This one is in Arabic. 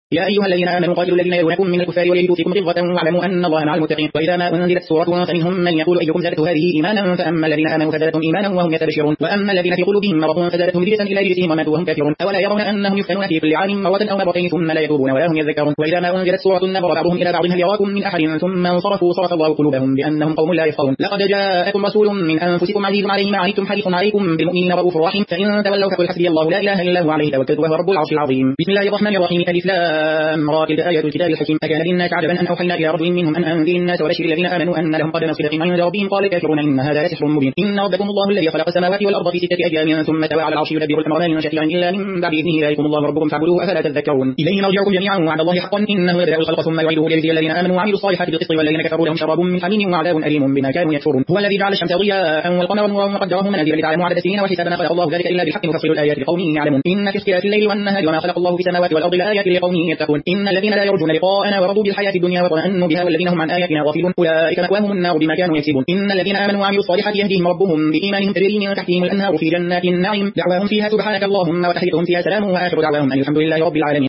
يا أيها الذين آمنوا قاتلوا الذين يلونكم من الكفار وليجدوا فيكم غلظة واعلموا أن الله مع المتقين. وإذا ما أنزلت سورة فمنهم من يقول أيكم زادته هذه إيمانا فأما الذين آمنوا فزادتهم إيمانا وهم يستبشرون وأما الذين في قلوبهم مرض فزادتهم رجسا إلى رجسهم وماتوا وهم كافرون. أولا يرون أنهم يفتنون في كل عام مرة أو مرتين ثم لا يتوبون ولا هم يذكرون. وإذا ما أنزلت سورة نظر بعضهم إلى بعض هل يراكم من أحد ثم انصرفوا صرف الله قلوبهم بأنهم قوم لا يفقهون. لقد جاءكم رسول من أنفسكم عزيز عليه ما عنتم حريص عليكم بالمؤمنين رؤوف رحيم فإن تولوا فقل حسبي الله لا إله إلا هو عليه توكلت وهو رب العرش العظيم. بسم الله الرحمن الرحيم. ألف لام را تلك آيات الكتاب الحكيم. أكان للناس عجبا أن أوحينا إلى رجل منهم أن أنذر الناس وبشر الذين آمنوا أن لهم قدم صدق عند ربهم قال الكافرون إن هذا لسحر مبين. إن ربكم الله الذي خلق السماوات والأرض في 6 أيام ثم استوى على العرش يدبر الأمر لا من شفيع إلا من بعد إذنه ذلكم الله ربكم فاعبدوه أفلا تذكرون. إليه مرجعكم جميعا وعد الله حقا إنه يبدأ الخلق ثم يعيده ليجزي الذين آمنوا وعملوا الصالحات بالقسط والذين كفروا لهم شراب من حميم وعذاب أليم بما كانوا يكفرون. هو الذي جعل الشمس ضياء والقمر نورا وقدره منازل لتعلموا عدد السنين وحسابا خلق الله ذلك إلا بالحق نفصل الآيات لقوم يعلمون. إن في اختلاف الليل والنهار وما خلق الله في السماوات والأرض لآيات لقوم يتقون. إن الذين لا يرجون لقاءنا ورضوا بالحياة الدنيا وطمأنوا بها والذين هم عن آياتنا غافلون أولئك مأواهم النار بما كانوا يكسبون. إن الذين آمنوا وعملوا الصالحات يهديهم ربهم بإيمانهم تجري من تحتهم الأنهار في جنات النعيم دعواهم فيها سبحانك اللهم وتحيتهم فيها سلام وآخر دعواهم أن الحمد لله رب العالمين.